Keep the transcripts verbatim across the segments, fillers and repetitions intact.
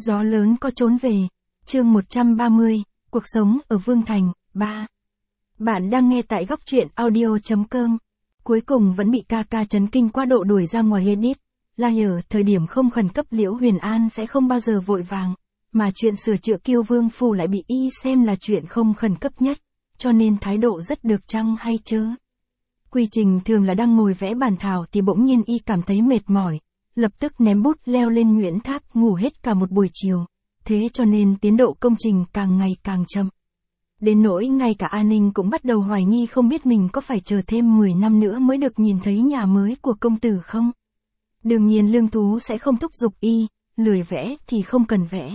Gió lớn có trốn về. Chương một trăm ba mươi, cuộc sống ở Vương Thành, ba. Bạn đang nghe tại góc truyện audio chấm com. Cuối cùng vẫn bị ca ca chấn kinh quá độ đuổi ra ngoài edit. Là ở thời điểm không khẩn cấp Liễu Huyền An sẽ không bao giờ vội vàng, mà chuyện sửa chữa Kiêu Vương Phủ lại bị y xem là chuyện không khẩn cấp nhất, cho nên thái độ rất được chăng hay chớ. Quy trình thường là đang ngồi vẽ bản thảo thì bỗng nhiên y cảm thấy mệt mỏi, lập tức ném bút leo lên Nguyễn Tháp ngủ hết cả một buổi chiều, thế cho nên tiến độ công trình càng ngày càng chậm. Đến nỗi ngay cả An Ninh cũng bắt đầu hoài nghi không biết mình có phải chờ thêm mười năm nữa mới được nhìn thấy nhà mới của công tử không. Đương nhiên Lương Tú sẽ không thúc giục y, lười vẽ thì không cần vẽ.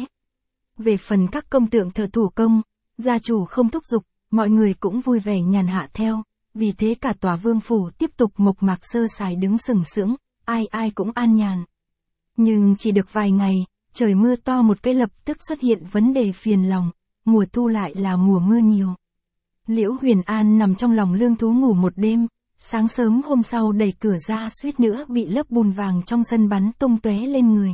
Về phần các công tượng thợ thủ công, gia chủ không thúc giục, mọi người cũng vui vẻ nhàn hạ theo, vì thế cả tòa vương phủ tiếp tục mộc mạc sơ sài đứng sừng sững, ai ai cũng an nhàn. Nhưng chỉ được vài ngày, trời mưa to một cái lập tức xuất hiện vấn đề phiền lòng, mùa thu lại là mùa mưa nhiều. Liễu Huyền An nằm trong lòng Lương Tú ngủ một đêm, sáng sớm hôm sau đẩy cửa ra suýt nữa bị lớp bùn vàng trong sân bắn tung tóe lên người.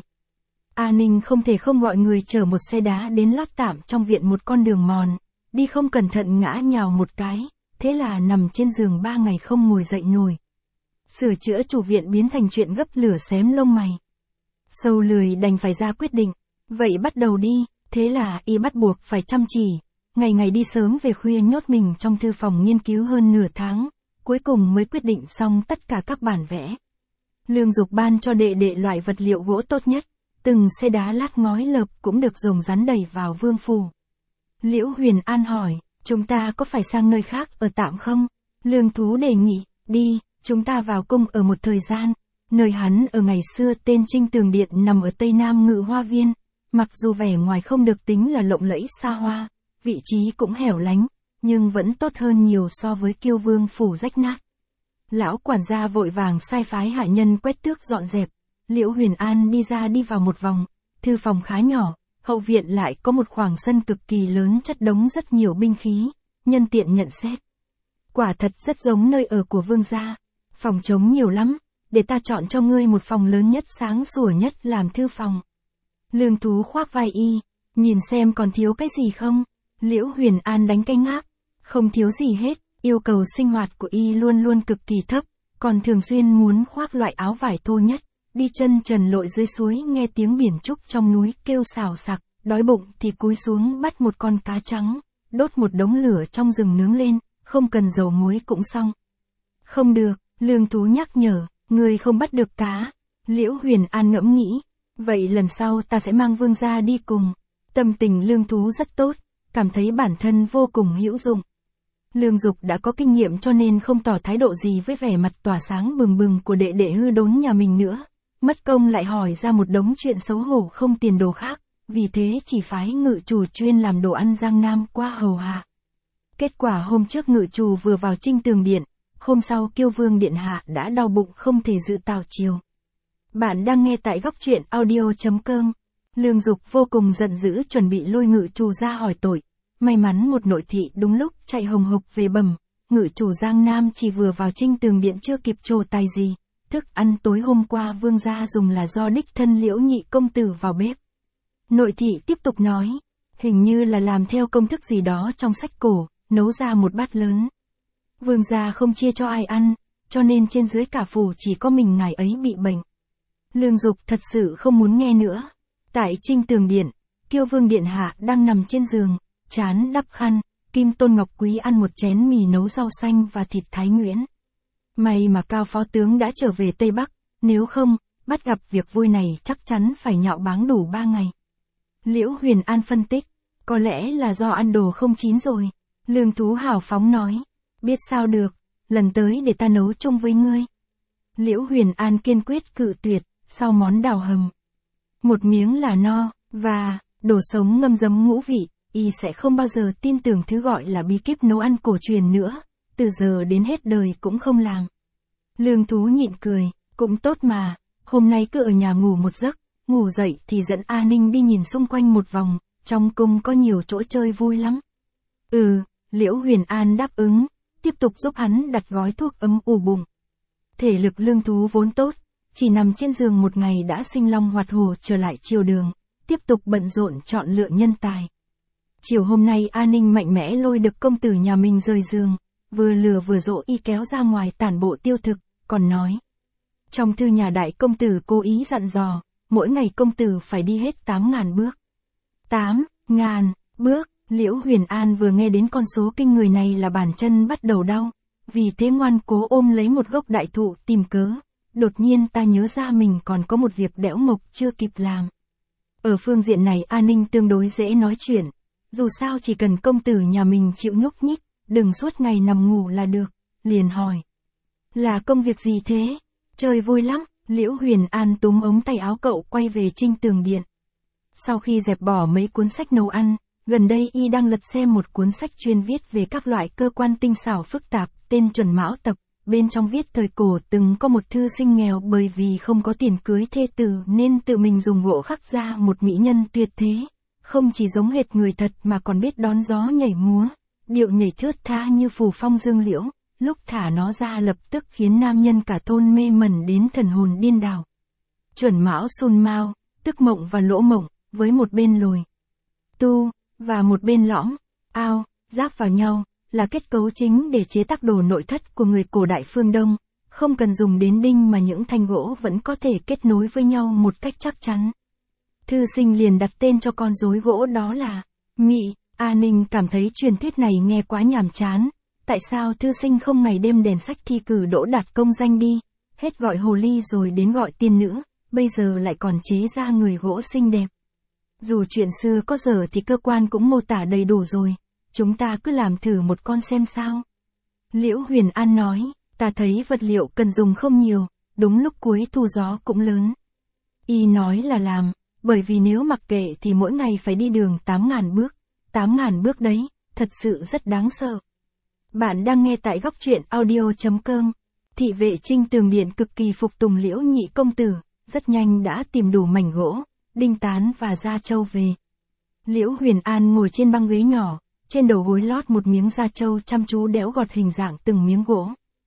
A Ninh không thể không gọi người chở một xe đá đến lót tạm trong viện một con đường mòn, đi không cẩn thận ngã nhào một cái, thế là nằm trên giường ba ngày không ngồi dậy nổi. Sửa chữa chủ viện biến thành chuyện gấp lửa xém lông mày. Sâu lười đành phải ra quyết định, vậy bắt đầu đi, thế là y bắt buộc phải chăm chỉ, ngày ngày đi sớm về khuya nhốt mình trong thư phòng nghiên cứu hơn nửa tháng, cuối cùng mới quyết định xong tất cả các bản vẽ. Lương Dục ban cho đệ đệ loại vật liệu gỗ tốt nhất, từng xe đá lát ngói lợp cũng được rồng rắn đẩy vào vương phủ. Liễu Huyền An hỏi, chúng ta có phải sang nơi khác ở tạm không? Lương Tú đề nghị, đi, chúng ta vào cung ở một thời gian. Nơi hắn ở ngày xưa tên Trinh Tường Điện nằm ở tây nam Ngự Hoa Viên, mặc dù vẻ ngoài không được tính là lộng lẫy xa hoa, vị trí cũng hẻo lánh, nhưng vẫn tốt hơn nhiều so với Kiêu Vương Phủ rách nát. Lão quản gia vội vàng sai phái hạ nhân quét tước dọn dẹp. Liễu Huyền An đi ra đi vào một vòng, thư phòng khá nhỏ, hậu viện lại có một khoảng sân cực kỳ lớn chất đống rất nhiều binh khí, nhân tiện nhận xét. Quả thật rất giống nơi ở của vương gia, phòng trống nhiều lắm, để ta chọn cho ngươi một phòng lớn nhất sáng sủa nhất làm thư phòng. Lương Tú khoác vai y, nhìn xem còn thiếu cái gì không? Liễu Huyền An đánh cái ngáp, không thiếu gì hết, yêu cầu sinh hoạt của y luôn luôn cực kỳ thấp, còn thường xuyên muốn khoác loại áo vải thô nhất. Đi chân trần lội dưới suối nghe tiếng biển trúc trong núi kêu xào xạc, đói bụng thì cúi xuống bắt một con cá trắng, đốt một đống lửa trong rừng nướng lên, không cần dầu muối cũng xong. Không được, Lương Tú nhắc nhở, ngươi không bắt được cá. Liễu Huyền An ngẫm nghĩ, vậy lần sau ta sẽ mang vương gia đi cùng. Tâm tình Lương Tú rất tốt, cảm thấy bản thân vô cùng hữu dụng. Lương Dục đã có kinh nghiệm cho nên không tỏ thái độ gì với vẻ mặt tỏa sáng bừng bừng của đệ đệ hư đốn nhà mình nữa. Mất công lại hỏi ra một đống chuyện xấu hổ không tiền đồ khác, vì thế chỉ phái ngự chủ chuyên làm đồ ăn Giang Nam qua hầu hạ. Kết quả hôm trước ngự chủ vừa vào Trinh Tường Điện, hôm sau Kiêu Vương Điện Hạ đã đau bụng không thể dự tào chiều. Bạn đang nghe tại góc truyện audio chấm com. Lương Dục vô cùng giận dữ chuẩn bị lôi ngự chủ ra hỏi tội. May mắn một nội thị đúng lúc chạy hồng hộc về bẩm, ngự chủ Giang Nam chỉ vừa vào Trinh Tường Điện chưa kịp trổ tài gì. Thức ăn tối hôm qua vương gia dùng là do đích thân Liễu nhị công tử vào bếp. Nội thị tiếp tục nói, hình như là làm theo công thức gì đó trong sách cổ, nấu ra một bát lớn. Vương gia không chia cho ai ăn, cho nên trên dưới cả phủ chỉ có mình ngài ấy bị bệnh. Lương Dục thật sự không muốn nghe nữa. Tại Trinh Tường Điện, Kiêu Vương Điện Hạ đang nằm trên giường, trán đắp khăn, Kim Tôn Ngọc Quý ăn một chén mì nấu rau xanh và thịt thái nhuyễn. May mà Cao phó tướng đã trở về Tây Bắc, nếu không, bắt gặp việc vui này chắc chắn phải nhạo báng đủ ba ngày. Liễu Huyền An phân tích, có lẽ là do ăn đồ không chín rồi. Lương Tú hào phóng nói, biết sao được, lần tới để ta nấu chung với ngươi. Liễu Huyền An kiên quyết cự tuyệt, sau món đào hầm. Một miếng là no, và, đồ sống ngâm giấm ngũ vị, y sẽ không bao giờ tin tưởng thứ gọi là bí kíp nấu ăn cổ truyền nữa. Từ giờ đến hết đời cũng không làm. Lương Tú nhịn cười, cũng tốt mà, hôm nay cứ ở nhà ngủ một giấc, ngủ dậy thì dẫn A Ninh đi nhìn xung quanh một vòng, trong cung có nhiều chỗ chơi vui lắm. Ừ, Liễu Huyền An đáp ứng, tiếp tục giúp hắn đặt gói thuốc ấm ủ bụng. Thể lực Lương Tú vốn tốt, chỉ nằm trên giường một ngày đã sinh long hoạt hổ trở lại triều đường, tiếp tục bận rộn chọn lựa nhân tài. Chiều hôm nay A Ninh mạnh mẽ lôi được công tử nhà mình rời giường, vừa lừa vừa dỗ y kéo ra ngoài tản bộ tiêu thực, còn nói. Trong thư nhà đại công tử cố ý dặn dò, mỗi ngày công tử phải đi hết tám ngàn bước. tám ngàn bước, Liễu Huyền An vừa nghe đến con số kinh người này là bàn chân bắt đầu đau, vì thế ngoan cố ôm lấy một gốc đại thụ tìm cớ. Đột nhiên ta nhớ ra mình còn có một việc đẽo mộc chưa kịp làm. Ở phương diện này A Ninh tương đối dễ nói chuyện, dù sao chỉ cần công tử nhà mình chịu nhúc nhích, đừng suốt ngày nằm ngủ là được, liền hỏi. Là công việc gì thế? Chơi vui lắm, Liễu Huyền An túm ống tay áo cậu quay về Trinh Tường Điện. Sau khi dẹp bỏ mấy cuốn sách nấu ăn, gần đây y đang lật xem một cuốn sách chuyên viết về các loại cơ quan tinh xảo phức tạp, tên Chuẩn Mão Tập. Bên trong viết thời cổ từng có một thư sinh nghèo bởi vì không có tiền cưới thê tử nên tự mình dùng gỗ khắc ra một mỹ nhân tuyệt thế, không chỉ giống hệt người thật mà còn biết đón gió nhảy múa, điệu nhảy thướt tha như phù phong dương liễu, lúc thả nó ra lập tức khiến nam nhân cả thôn mê mẩn đến thần hồn điên đảo. Chuẩn Mão Sun Mao, tức mộng và lỗ mộng, với một bên lồi tu và một bên lõm ao giáp vào nhau, là kết cấu chính để chế tác đồ nội thất của người cổ đại phương Đông, không cần dùng đến đinh mà những thanh gỗ vẫn có thể kết nối với nhau một cách chắc chắn. Thư sinh liền đặt tên cho con rối gỗ đó là Mị. A Ninh cảm thấy truyền thuyết này nghe quá nhàm chán, tại sao thư sinh không ngày đêm đèn sách thi cử đỗ đạt công danh đi, hết gọi hồ ly rồi đến gọi tiên nữ, bây giờ lại còn chế ra người gỗ xinh đẹp. Dù chuyện xưa có dở thì cơ quan cũng mô tả đầy đủ rồi. Chúng ta cứ làm thử một con xem sao. Liễu Huyền An nói, ta thấy vật liệu cần dùng không nhiều, đúng lúc cuối thu gió cũng lớn. Y nói là làm, bởi vì nếu mặc kệ thì mỗi ngày phải đi đường tám ngàn bước. tám ngàn bước đấy, thật sự rất đáng sợ. Bạn đang nghe tại góc truyện audio chấm com. Thị vệ Trinh Tường Điện cực kỳ phục tùng Liễu nhị công tử, rất nhanh đã tìm đủ mảnh gỗ, đinh tán và da trâu về. Liễu Huyền An ngồi trên băng ghế nhỏ, trên đầu gối lót một miếng da trâu chăm chú đẽo gọt hình dạng từng miếng gỗ.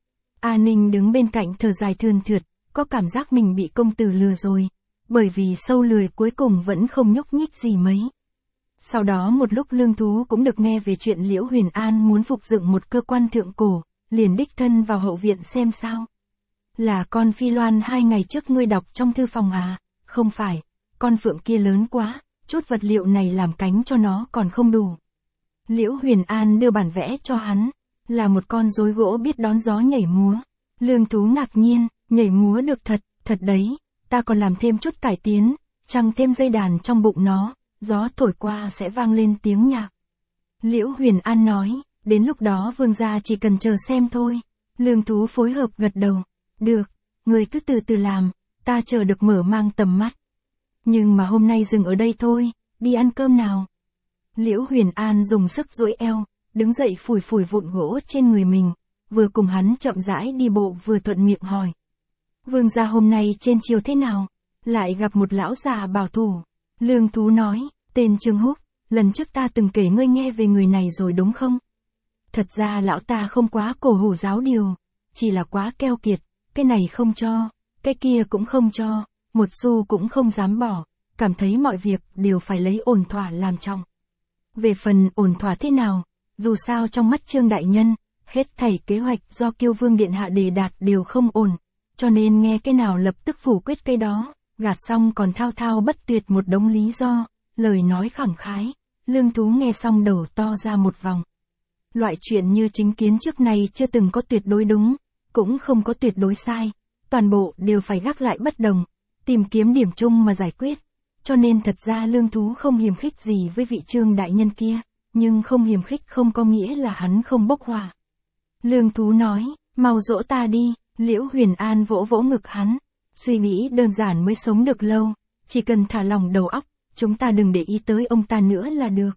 A Ninh đứng bên cạnh thở dài thườn thượt, có cảm giác mình bị công tử lừa rồi, bởi vì sâu lười cuối cùng vẫn không nhúc nhích gì mấy. Sau đó một lúc Lương Thú cũng được nghe về chuyện Liễu Huyền An muốn phục dựng một cơ quan thượng cổ, liền đích thân vào hậu viện xem sao. Là con Phi Loan hai ngày trước ngươi đọc trong thư phòng à? Không phải, con phượng kia lớn quá, chút vật liệu này làm cánh cho nó còn không đủ. Liễu Huyền An đưa bản vẽ cho hắn, là một con rối gỗ biết đón gió nhảy múa. Lương Thú ngạc nhiên, nhảy múa được thật, thật đấy, ta còn làm thêm chút cải tiến, trăng thêm dây đàn trong bụng nó, gió thổi qua sẽ vang lên tiếng nhạc. Liễu Huyền An nói, đến lúc đó vương gia chỉ cần chờ xem thôi. Lương Thú phối hợp gật đầu, được, người cứ từ từ làm, ta chờ được mở mang tầm mắt. Nhưng mà hôm nay dừng ở đây thôi, đi ăn cơm nào. Liễu Huyền An dùng sức duỗi eo, đứng dậy phủi phủi vụn gỗ trên người mình, vừa cùng hắn chậm rãi đi bộ vừa thuận miệng hỏi. Vương gia hôm nay trên chiều thế nào? Lại gặp một lão già bảo thủ. Lương Thú nói, tên Trương Húc, lần trước ta từng kể ngươi nghe về người này rồi đúng không? Thật ra lão ta không quá cổ hủ giáo điều, chỉ là quá keo kiệt, cái này không cho, cái kia cũng không cho, một xu cũng không dám bỏ, cảm thấy mọi việc đều phải lấy ổn thỏa làm trọng. Về phần ổn thỏa thế nào, dù sao trong mắt Trương đại nhân, hết thảy kế hoạch do Kiêu Vương điện hạ đề đạt đều không ổn, cho nên nghe cái nào lập tức phủ quyết cái đó, gạt xong còn thao thao bất tuyệt một đống lý do, lời nói khẳng khái. Lương Thú nghe xong đầu to ra một vòng. Loại chuyện như chính kiến trước này chưa từng có tuyệt đối đúng, cũng không có tuyệt đối sai, toàn bộ đều phải gác lại bất đồng, tìm kiếm điểm chung mà giải quyết. Cho nên thật ra Lương Thú không hiềm khích gì với vị Trương đại nhân kia, nhưng không hiềm khích không có nghĩa là hắn không bốc hỏa. Lương Thú nói, mau dỗ ta đi. Liễu Huyền An vỗ vỗ ngực hắn, suy nghĩ đơn giản mới sống được lâu, chỉ cần thả lỏng đầu óc, chúng ta đừng để ý tới ông ta nữa là được.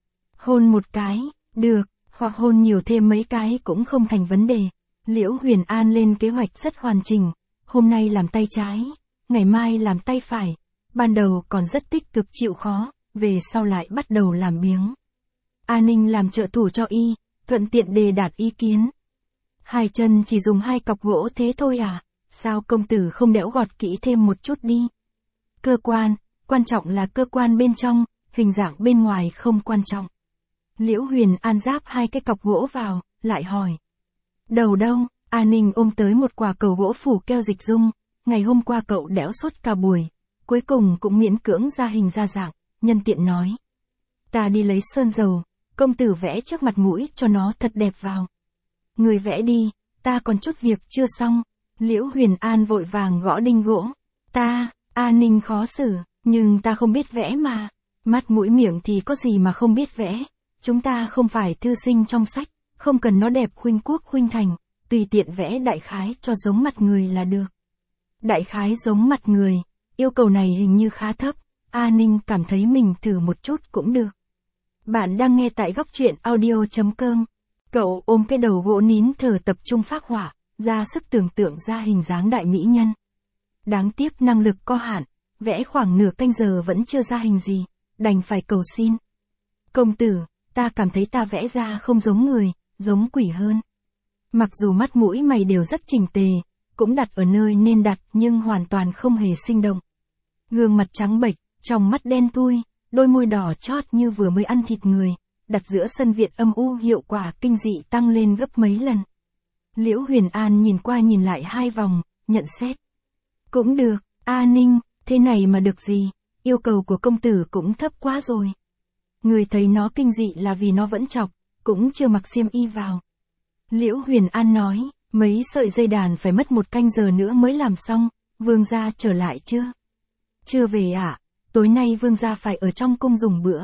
Hôn một cái, được, hoặc hôn nhiều thêm mấy cái cũng không thành vấn đề. Liễu Huyền An lên kế hoạch rất hoàn chỉnh, hôm nay làm tay trái, ngày mai làm tay phải, ban đầu còn rất tích cực chịu khó, về sau lại bắt đầu làm biếng. A Ninh làm trợ thủ cho y, thuận tiện đề đạt ý kiến. Hai chân chỉ dùng hai cọc gỗ thế thôi à, sao công tử không đẽo gọt kỹ thêm một chút đi. Cơ quan, quan trọng là cơ quan bên trong, hình dạng bên ngoài không quan trọng. Liễu Huyền An ráp hai cái cọc gỗ vào, lại hỏi. Đầu đâu? A Ninh ôm tới một quả cầu gỗ phủ keo dịch dung, ngày hôm qua cậu đẽo suốt cả buổi, cuối cùng cũng miễn cưỡng ra hình ra dạng, nhân tiện nói. Ta đi lấy sơn dầu, công tử vẽ trước mặt mũi cho nó thật đẹp vào. Người vẽ đi, ta còn chút việc chưa xong. Liễu Huyền An vội vàng gõ đinh gỗ. Ta, A Ninh khó xử, nhưng ta không biết vẽ mà. Mắt mũi miệng thì có gì mà không biết vẽ. Chúng ta không phải thư sinh trong sách, không cần nó đẹp khuynh quốc khuynh thành, tùy tiện vẽ đại khái cho giống mặt người là được. Đại khái giống mặt người, yêu cầu này hình như khá thấp, A Ninh cảm thấy mình thử một chút cũng được. Bạn đang nghe tại góc truyện audio.com. Cậu ôm cái đầu gỗ nín thở tập trung phác họa, ra sức tưởng tượng ra hình dáng đại mỹ nhân. Đáng tiếc năng lực có hạn, vẽ khoảng nửa canh giờ vẫn chưa ra hình gì, đành phải cầu xin. Công tử, ta cảm thấy ta vẽ ra không giống người, giống quỷ hơn. Mặc dù mắt mũi mày đều rất chỉnh tề, cũng đặt ở nơi nên đặt nhưng hoàn toàn không hề sinh động. Gương mặt trắng bệch, trong mắt đen thui, đôi môi đỏ chót như vừa mới ăn thịt người, đặt giữa sân viện âm u hiệu quả kinh dị tăng lên gấp mấy lần. Liễu Huyền An nhìn qua nhìn lại hai vòng, nhận xét. Cũng được, A Ninh, thế này mà được gì, yêu cầu của công tử cũng thấp quá rồi. Người thấy nó kinh dị là vì nó vẫn chọc, cũng chưa mặc xiêm y vào. Liễu Huyền An nói, mấy sợi dây đàn phải mất một canh giờ nữa mới làm xong, vương gia trở lại chưa? Chưa về ạ, à? Tối nay vương gia phải ở trong cung dùng bữa.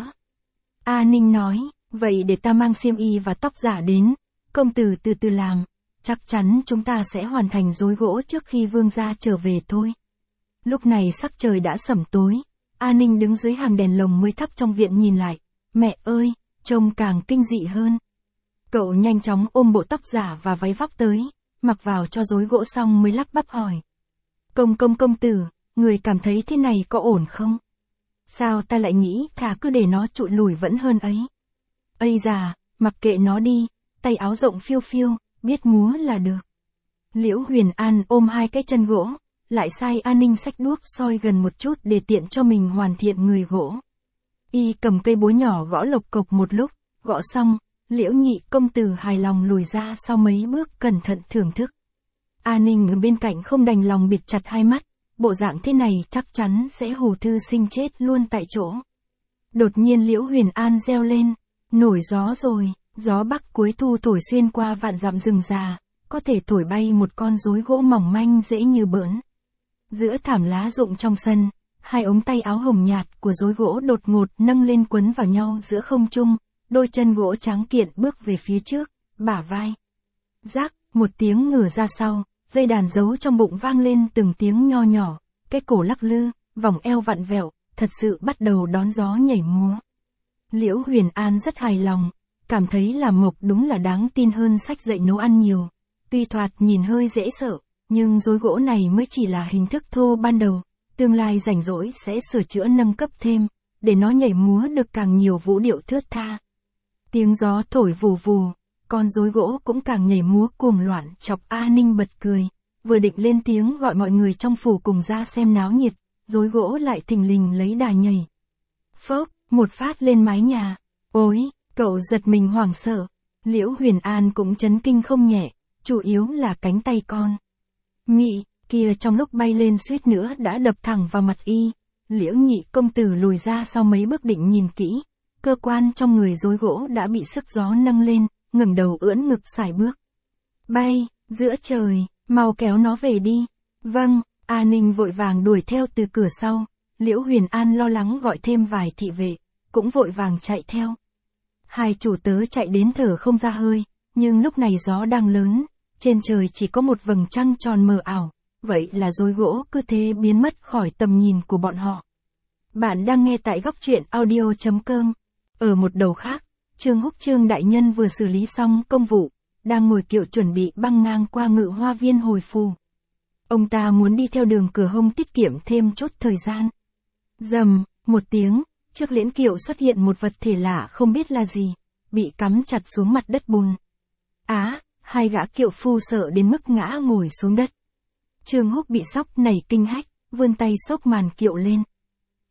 A Ninh nói, vậy để ta mang xiêm y và tóc giả đến, công tử từ từ làm, chắc chắn chúng ta sẽ hoàn thành rối gỗ trước khi vương gia trở về thôi. Lúc này sắc trời đã sẩm tối, A Ninh đứng dưới hàng đèn lồng mới thắp trong viện nhìn lại, mẹ ơi, trông càng kinh dị hơn. Cậu nhanh chóng ôm bộ tóc giả và váy vóc tới, mặc vào cho rối gỗ xong mới lắp bắp hỏi. Công công công tử, người cảm thấy thế này có ổn không? Sao ta lại nghĩ thà cứ để nó trụi lùi vẫn hơn ấy. Ây già, mặc kệ nó đi, tay áo rộng phiêu phiêu, biết múa là được. Liễu Huyền An ôm hai cái chân gỗ, lại sai A Ninh xách đuốc soi gần một chút để tiện cho mình hoàn thiện người gỗ. Y cầm cây búa nhỏ gõ lộc cộc một lúc, gõ xong, Liễu nhị công tử hài lòng lùi ra sau mấy bước cẩn thận thưởng thức. A Ninh ở bên cạnh không đành lòng bịt chặt hai mắt, bộ dạng thế này chắc chắn sẽ hù thư sinh chết luôn tại chỗ. Đột nhiên Liễu Huyền An reo lên, nổi gió rồi, gió bắc cuối thu thổi xuyên qua vạn dặm rừng già, có thể thổi bay một con rối gỗ mỏng manh dễ như bỡn. Giữa thảm lá rụng trong sân, hai ống tay áo hồng nhạt của rối gỗ đột ngột nâng lên quấn vào nhau giữa không trung, đôi chân gỗ trắng kiện bước về phía trước, bả vai. Rác, một tiếng ngửa ra sau, dây đàn giấu trong bụng vang lên từng tiếng nho nhỏ, cái cổ lắc lư, vòng eo vặn vẹo, thật sự bắt đầu đón gió nhảy múa. Liễu Huyền An rất hài lòng, cảm thấy làm mộc đúng là đáng tin hơn sách dạy nấu ăn nhiều. Tuy thoạt nhìn hơi dễ sợ, nhưng rối gỗ này mới chỉ là hình thức thô ban đầu, tương lai rảnh rỗi sẽ sửa chữa nâng cấp thêm, để nó nhảy múa được càng nhiều vũ điệu thướt tha. Tiếng gió thổi vù vù, con rối gỗ cũng càng nhảy múa cuồng loạn chọc A Ninh bật cười, vừa định lên tiếng gọi mọi người trong phủ cùng ra xem náo nhiệt, rối gỗ lại thình lình lấy đà nhảy. Phốc, một phát lên mái nhà, ôi, cậu giật mình hoảng sợ, Liễu Huyền An cũng chấn kinh không nhẹ, chủ yếu là cánh tay con. Mị, kia trong lúc bay lên suýt nữa đã đập thẳng vào mặt y, Liễu nhị công tử lùi ra sau mấy bước định nhìn kỹ, cơ quan trong người rối gỗ đã bị sức gió nâng lên, ngẩng đầu ưỡn ngực sải bước. Bay, giữa trời, mau kéo nó về đi. Vâng, A Ninh vội vàng đuổi theo từ cửa sau, Liễu Huyền An lo lắng gọi thêm vài thị vệ, cũng vội vàng chạy theo. Hai chủ tớ chạy đến thở không ra hơi, nhưng lúc này gió đang lớn, trên trời chỉ có một vầng trăng tròn mờ ảo, vậy là rối gỗ cứ thế biến mất khỏi tầm nhìn của bọn họ. Bạn đang nghe tại góc truyện audio.com. Ở một đầu khác, Trương Húc Trương đại nhân vừa xử lý xong công vụ, đang ngồi kiệu chuẩn bị băng ngang qua Ngự Hoa Viên hồi phù. Ông ta muốn đi theo đường Cửa Hông tiết kiệm thêm chút thời gian. Rầm, một tiếng, trước liễn kiệu xuất hiện một vật thể lạ không biết là gì, bị cắm chặt xuống mặt đất bùn. Á, hai gã kiệu phu sợ đến mức ngã ngồi xuống đất. Trương Húc bị sốc nảy kinh hách, vươn tay xốc màn kiệu lên.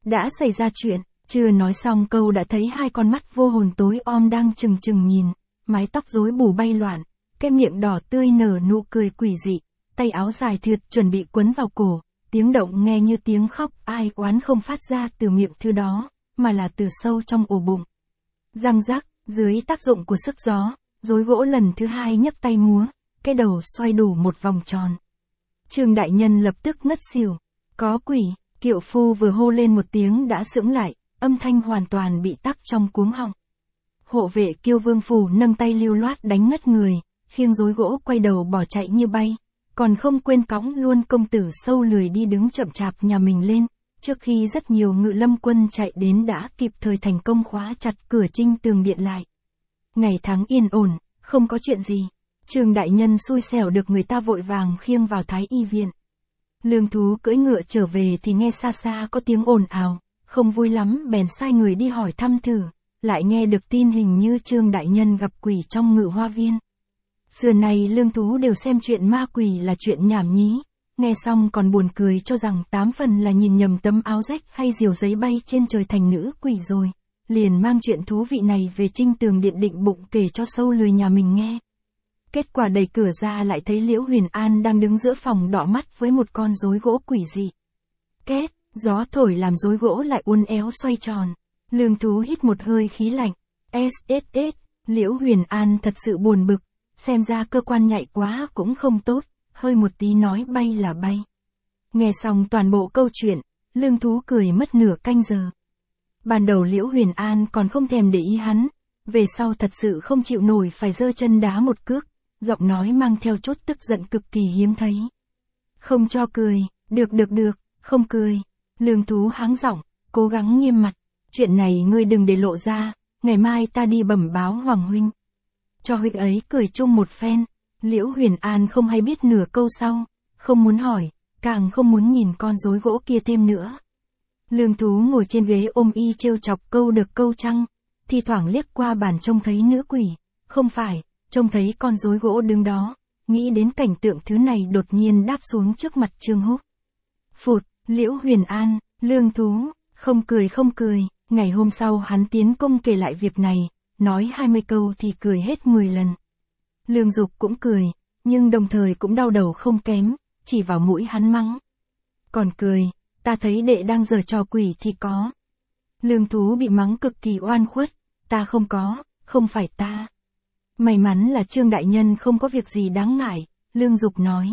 đã xảy ra chuyện, chưa nói xong câu đã thấy hai con mắt vô hồn tối om đang chừng chừng nhìn, mái tóc rối bù bay loạn, cái miệng đỏ tươi nở nụ cười quỷ dị, tay áo dài thượt chuẩn bị quấn vào cổ, tiếng động nghe như tiếng khóc ai oán không phát ra từ miệng thứ đó, mà là từ sâu trong ổ bụng. Răng rắc, dưới tác dụng của sức gió, rối gỗ lần thứ hai nhấc tay múa, cái đầu xoay đủ một vòng tròn. Trương đại nhân lập tức ngất xỉu. Có quỷ, kiệu phu vừa hô lên một tiếng đã sững lại, âm thanh hoàn toàn bị tắc trong cuống họng. Hộ vệ Kiêu Vương phủ nâng tay lưu loát đánh ngất người, khiêng rối gỗ quay đầu bỏ chạy như bay, còn không quên cõng luôn công tử sâu lười đi đứng chậm chạp nhà mình lên, trước khi rất nhiều ngự lâm quân chạy đến đã kịp thời thành công khóa chặt cửa trinh tường điện lại. Ngày tháng yên ổn, không có chuyện gì. Trương đại nhân xui xẻo được người ta vội vàng khiêng vào Thái y viện. Lương Thú cưỡi ngựa trở về thì nghe xa xa có tiếng ồn ào, không vui lắm bèn sai người đi hỏi thăm thử, lại nghe được tin hình như Trương đại nhân gặp quỷ trong ngự hoa viên. Xưa này Lương Thú đều xem chuyện ma quỷ là chuyện nhảm nhí, nghe xong còn buồn cười cho rằng tám phần là nhìn nhầm tấm áo rách hay diều giấy bay trên trời thành nữ quỷ rồi, liền mang chuyện thú vị này về trinh tường điện định bụng kể cho sâu lười nhà mình nghe. Kết quả đẩy cửa ra lại thấy Liễu Huyền An đang đứng giữa phòng đỏ mắt với một con rối gỗ quỷ dị. Két, gió thổi làm rối gỗ lại uốn éo xoay tròn. Lương Thú hít một hơi khí lạnh. ét ét ét, Liễu Huyền An thật sự buồn bực, xem ra cơ quan nhạy quá cũng không tốt, hơi một tí nói bay là bay. Nghe xong toàn bộ câu chuyện, Lương Thú cười mất nửa canh giờ. Ban đầu Liễu Huyền An còn không thèm để ý hắn, về sau thật sự không chịu nổi phải giơ chân đá một cước, giọng nói mang theo chút tức giận cực kỳ hiếm thấy. Không cho cười, được được được, không cười. Lương Thú háng giọng, cố gắng nghiêm mặt, chuyện này ngươi đừng để lộ ra, ngày mai ta đi bẩm báo Hoàng huynh. Cho huynh ấy cười chung một phen. Liễu Huyền An không hay biết nửa câu sau, không muốn hỏi, càng không muốn nhìn con rối gỗ kia thêm nữa. Lương Thú ngồi trên ghế ôm y trêu chọc câu được câu trăng, thi thoảng liếc qua bàn trông thấy nữ quỷ, không phải, trông thấy con rối gỗ đứng đó, nghĩ đến cảnh tượng thứ này đột nhiên đáp xuống trước mặt Trương Húc. Phụt, Liễu Huyền An, Lương Thú, không cười không cười, ngày hôm sau hắn tiến công kể lại việc này, nói hai mươi câu thì cười hết mười lần. Lương Dục cũng cười, nhưng đồng thời cũng đau đầu không kém, chỉ vào mũi hắn mắng. Còn cười, ta thấy đệ đang giở trò quỷ thì có. Lương Thú bị mắng cực kỳ oan khuất, ta không có, không phải ta. May mắn là Trương đại nhân không có việc gì đáng ngại, Lương Dục nói.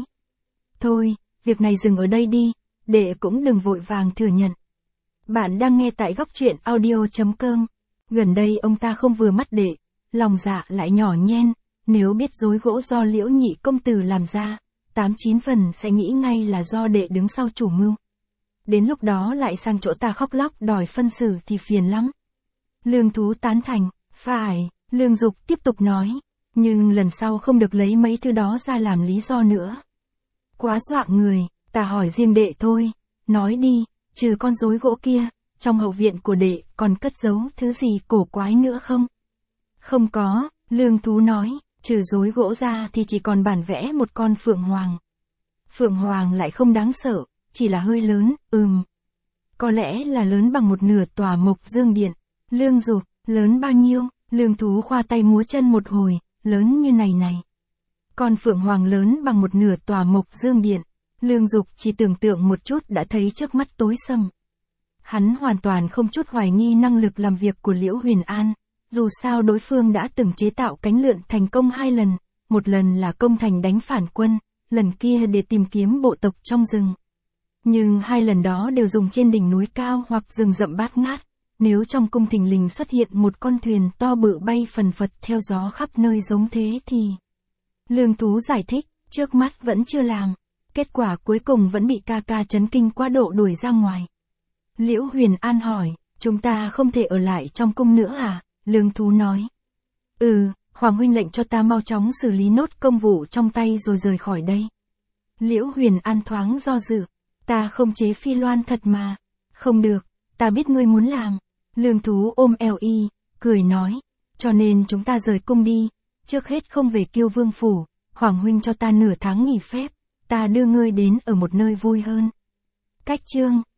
Thôi, việc này dừng ở đây đi, đệ cũng đừng vội vàng thừa nhận. Bạn đang nghe tại góc truyện audio chấm com. Gần đây ông ta không vừa mắt đệ, lòng dạ lại nhỏ nhen, nếu biết rối gỗ do Liễu nhị công tử làm ra, tám chín phần sẽ nghĩ ngay là do đệ đứng sau chủ mưu. Đến lúc đó lại sang chỗ ta khóc lóc đòi phân xử thì phiền lắm. Lương Thú tán thành, phải, Lương Dục tiếp tục nói, nhưng lần sau không được lấy mấy thứ đó ra làm lý do nữa. Quá dọa người, ta hỏi riêng đệ thôi, nói đi, trừ con rối gỗ kia, trong hậu viện của đệ còn cất giấu thứ gì cổ quái nữa không? Không có, Lương Thú nói, trừ rối gỗ ra thì chỉ còn bản vẽ một con phượng hoàng. Phượng hoàng lại không đáng sợ, chỉ là hơi lớn, ừm. Có lẽ là lớn bằng một nửa tòa Mộc Dương Điện. Lương Dục, lớn bao nhiêu? Lương Thú khoa tay múa chân một hồi, lớn như này này. Con phượng hoàng lớn bằng một nửa tòa Mộc Dương Điện. Lương Dục chỉ tưởng tượng một chút đã thấy trước mắt tối sầm. Hắn hoàn toàn không chút hoài nghi năng lực làm việc của Liễu Huyền An, dù sao đối phương đã từng chế tạo cánh lượn thành công hai lần, một lần là công thành đánh phản quân, lần kia để tìm kiếm bộ tộc trong rừng. Nhưng hai lần đó đều dùng trên đỉnh núi cao hoặc rừng rậm bát ngát, nếu trong cung thình lình xuất hiện một con thuyền to bự bay phần phật theo gió khắp nơi giống thế thì... Lương Thú giải thích, trước mắt vẫn chưa làm, kết quả cuối cùng vẫn bị ca ca chấn kinh quá độ đuổi ra ngoài. Liễu Huyền An hỏi, chúng ta không thể ở lại trong cung nữa à? Lương Thú nói. Ừ, Hoàng huynh lệnh cho ta mau chóng xử lý nốt công vụ trong tay rồi rời khỏi đây. Liễu Huyền An thoáng do dự. Ta không chế phi loan thật mà. Không được, ta biết ngươi muốn làm. Lương Thú ôm eo y, cười nói. Cho nên chúng ta rời cung đi. Trước hết không về Kiêu Vương phủ. Hoàng huynh cho ta nửa tháng nghỉ phép. Ta đưa ngươi đến ở một nơi vui hơn. Cách chương.